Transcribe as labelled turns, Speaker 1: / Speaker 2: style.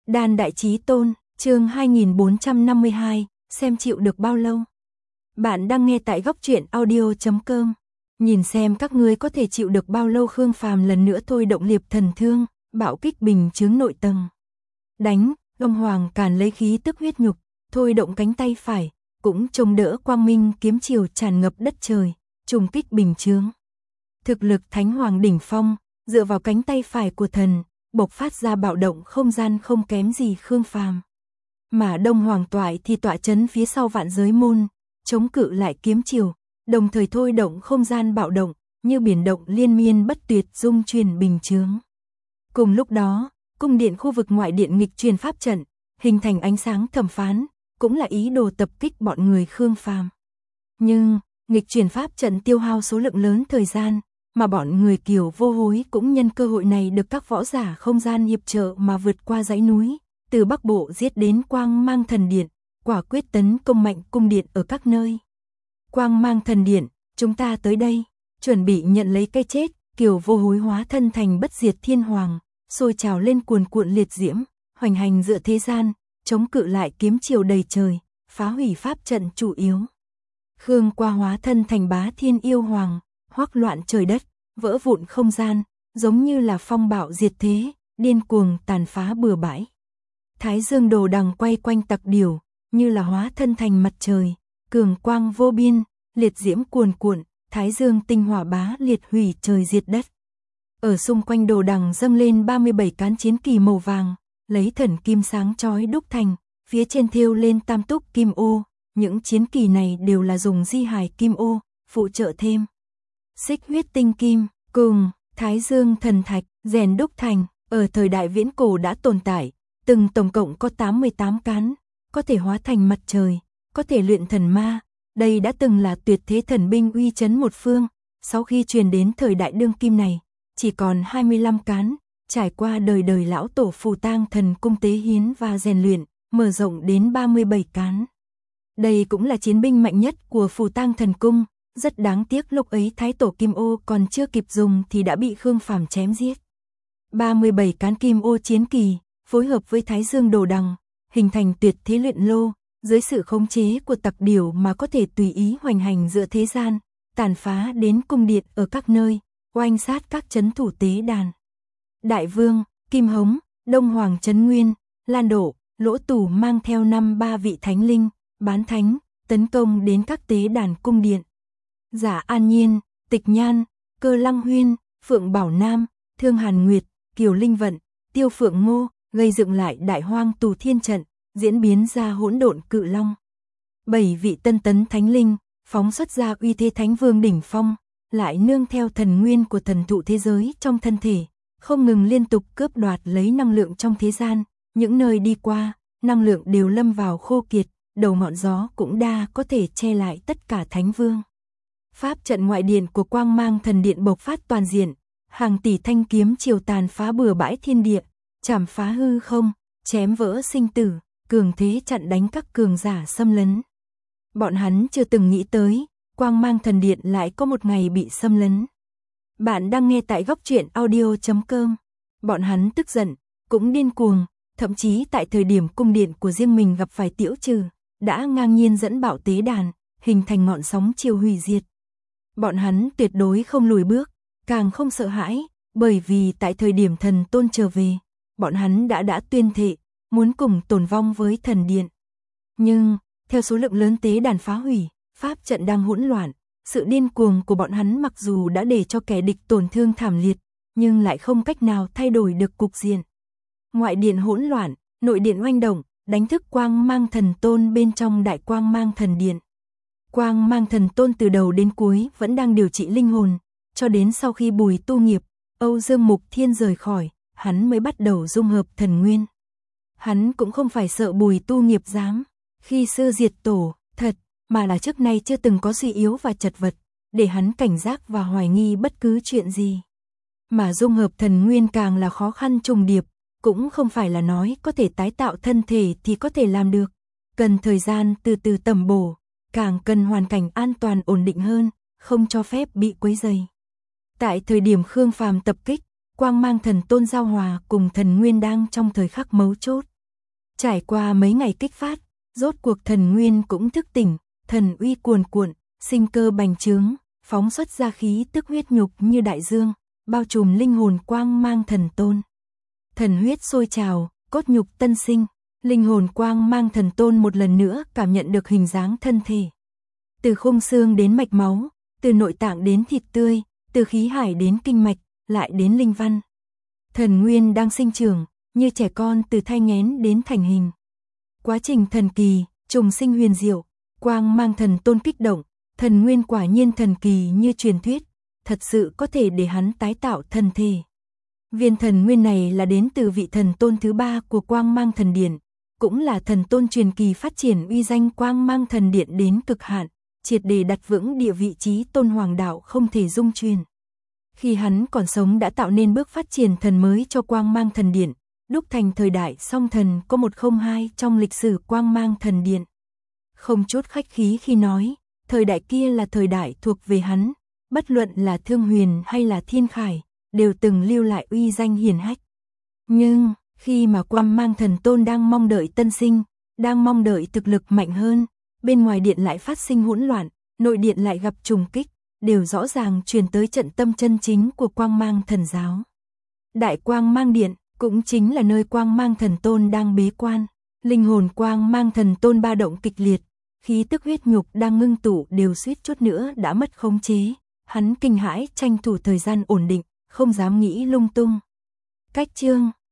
Speaker 1: Đan Đại Chí Tôn, chương 2452, xem chịu được bao lâu. Bạn đang nghe tại góc truyện audio.com. Nhìn xem các ngươi có thể chịu được bao lâu. Khương Phàm lần nữa thôi động liệp thần thương, bạo kích bình chướng nội tầng. Đánh, Đông Hoàng Càn lấy khí tức huyết nhục, thôi động cánh tay phải, cũng chống đỡ quang minh kiếm chiều tràn ngập đất trời, trùng kích bình chướng. Thực lực Thánh Hoàng đỉnh phong, dựa vào cánh tay phải của thần, bộc phát ra bạo động không gian không kém gì Khương Phàm. Mà Đông Hoàng Toại thì tọa chấn phía sau Vạn Giới Môn, chống cự lại kiếm chiều, đồng thời thôi động không gian bạo động, như biển động liên miên bất tuyệt dung chuyển bình chướng. Cùng lúc đó, cung điện khu vực ngoại điện nghịch truyền pháp trận, hình thành ánh sáng thẩm phán, cũng là ý đồ tập kích bọn người Khương Phàm. Nhưng, nghịch truyền pháp trận tiêu hao số lượng lớn thời gian, mà bọn người Kiều Vô Hối cũng nhân cơ hội này được các võ giả không gian hiệp trợ mà vượt qua dãy núi, từ Bắc Bộ giết đến Quang Mang Thần Điện, quả quyết tấn công mạnh cung điện ở các nơi. Quang Mang Thần Điện, chúng ta tới đây, chuẩn bị nhận lấy cái chết. Kiều Vô Hối hóa thân thành bất diệt thiên hoàng, sôi trào lên cuồn cuộn liệt diễm, hoành hành giữa thế gian, chống cự lại kiếm chiều đầy trời, phá hủy pháp trận chủ yếu. Khương Qua hóa thân thành bá thiên yêu hoàng, hoắc loạn trời đất, vỡ vụn không gian, giống như là phong bạo diệt thế, điên cuồng tàn phá bừa bãi. Thái Dương Đồ Đằng quay quanh Tặc Điểu, như là hóa thân thành mặt trời, cường quang vô biên, liệt diễm cuồn cuộn, Thái Dương tinh hỏa bá liệt hủy trời diệt đất. Ở xung quanh Đồ Đằng dâng lên 37 cán chiến kỳ màu vàng, lấy thần kim sáng chói đúc thành, phía trên thêu lên tam túc kim ô, những chiến kỳ này đều là dùng di hài kim ô phụ trợ thêm. Xích huyết tinh kim cùng Thái Dương thần thạch rèn đúc thành, ở thời đại viễn cổ đã tồn tại, từng tổng cộng có 88 cán, có thể hóa thành mặt trời, có thể luyện thần ma, đây đã từng là tuyệt thế thần binh uy chấn một phương. Sau khi truyền đến thời đại đương kim này, chỉ còn 25 cán, trải qua đời đời lão tổ Phù Tang Thần Cung tế hiến và rèn luyện, mở rộng đến 37 cán. Đây cũng là chiến binh mạnh nhất của Phù Tang Thần Cung, rất đáng tiếc lúc ấy Thái Tổ Kim Ô còn chưa kịp dùng thì đã bị Khương Phàm chém giết. 37 cán kim ô chiến kỳ, phối hợp với Thái Dương Đồ Đằng, hình thành tuyệt thế luyện lô, dưới sự khống chế của Tặc Điểu mà có thể tùy ý hoành hành giữa thế gian, tàn phá đến cung điện ở các nơi, oanh sát các trấn thủ tế đàn. Đại Vương, Kim Hống, Đông Hoàng Trấn Nguyên, Lan Độ, Lỗ Tủ mang theo 53 vị thánh linh, bán thánh, tấn công đến các tế đàn cung điện. Giả An Nhiên, Tịch Nhan, Cơ Lăng Huyên, Phượng Bảo Nam, Thương Hàn Nguyệt, Kiều Linh Vận, Tiêu Phượng Ngô, gây dựng lại Đại Hoang Tù Thiên trận, diễn biến ra hỗn độn cự long. 7 vị tân tấn thánh linh, phóng xuất ra uy thế thánh vương đỉnh phong, lại nương theo thần nguyên của thần thụ thế giới trong thân thể, không ngừng liên tục cướp đoạt lấy năng lượng trong thế gian, những nơi đi qua, năng lượng đều lâm vào khô kiệt, đầu ngọn gió cũng đa có thể che lại tất cả thánh vương. Pháp trận ngoại điện của Quang Mang Thần Điện bộc phát toàn diện, hàng tỷ thanh kiếm chiều tàn phá bừa bãi thiên địa, chảm phá hư không, chém vỡ sinh tử, cường thế chặn đánh các cường giả xâm lấn. Bọn hắn chưa từng nghĩ tới, Quang Mang Thần Điện lại có một ngày bị xâm lấn. Bạn đang nghe tại góc truyện audio.com. Bọn hắn tức giận, cũng điên cuồng, thậm chí tại thời điểm cung điện của riêng mình gặp phải Tiễu Trừ, đã ngang nhiên dẫn bạo tế đàn, hình thành ngọn sóng chiều hủy diệt. Bọn hắn tuyệt đối không lùi bước, càng không sợ hãi, bởi vì tại thời điểm thần tôn trở về, bọn hắn đã tuyên thệ, muốn cùng tồn vong với thần điện. Nhưng, theo số lượng lớn tế đàn phá hủy, pháp trận đang hỗn loạn, sự điên cuồng của bọn hắn mặc dù đã để cho kẻ địch tổn thương thảm liệt, nhưng lại không cách nào thay đổi được cục diện. Ngoại điện hỗn loạn, nội điện oanh động, đánh thức Quang Mang Thần Tôn bên trong Đại Quang Mang Thần Điện. Quang Mang Thần Tôn từ đầu đến cuối vẫn đang điều trị linh hồn, cho đến sau khi Bùi Tu Nghiệp, Âu Dương Mục Thiên rời khỏi, hắn mới bắt đầu dung hợp thần nguyên. Hắn cũng không phải sợ Bùi Tu Nghiệp dám khi xưa diệt tổ, thật, mà là trước nay chưa từng có suy yếu và chật vật, để hắn cảnh giác và hoài nghi bất cứ chuyện gì. Mà dung hợp thần nguyên càng là khó khăn trùng điệp, cũng không phải là nói có thể tái tạo thân thể thì có thể làm được, cần thời gian từ từ tầm bổ, càng cần hoàn cảnh an toàn ổn định hơn, không cho phép bị quấy rầy. Tại thời điểm Khương Phàm tập kích, Quang Mang Thần Tôn giao hòa cùng thần nguyên đang trong thời khắc mấu chốt, Trải qua mấy ngày kích phát, rốt cuộc thần nguyên cũng thức tỉnh, thần uy cuồn cuộn, sinh cơ bành trướng, phóng xuất ra khí tức huyết nhục như đại dương, bao trùm linh hồn quang mang thần tôn. Thần huyết sôi trào, cốt nhục tân sinh, linh hồn quang mang thần tôn một lần nữa cảm nhận được hình dáng thân thể. Từ khung xương đến mạch máu, từ nội tạng đến thịt tươi, từ khí hải đến kinh mạch, lại đến linh văn. Thần nguyên đang sinh trưởng, như trẻ con từ thai nghén đến thành hình. Quá trình thần kỳ, trùng sinh huyền diệu, quang mang thần tôn kích động, thần nguyên quả nhiên thần kỳ như truyền thuyết, thật sự có thể để hắn tái tạo thần thể. Viên thần nguyên này là đến từ vị thần tôn thứ 3 của quang mang thần điện, cũng là thần tôn truyền kỳ phát triển uy danh quang mang thần điện đến cực hạn, triệt để đặt vững địa vị trí tôn hoàng đạo không thể dung truyền. Khi hắn còn sống đã tạo nên bước phát triển thần mới cho quang mang thần điện, đúc thành thời đại song thần có 102 trong lịch sử quang mang thần điện. Không chút khách khí khi nói, thời đại kia là thời đại thuộc về hắn, bất luận là Thương Huyền hay là Thiên Khải, đều từng lưu lại uy danh hiển hách. Nhưng, khi mà quang mang thần tôn đang mong đợi tân sinh, đang mong đợi thực lực mạnh hơn, bên ngoài điện lại phát sinh hỗn loạn, nội điện lại gặp trùng kích, đều rõ ràng truyền tới trận tâm chân chính của quang mang thần giáo. Đại quang mang điện, cũng chính là nơi quang mang thần tôn đang bế quan, linh hồn quang mang thần tôn ba động kịch liệt, khí tức huyết nhục đang ngưng tụ đều suýt chút nữa đã mất khống chế, hắn kinh hãi tranh thủ thời gian ổn định, không dám nghĩ lung tung. Cách chương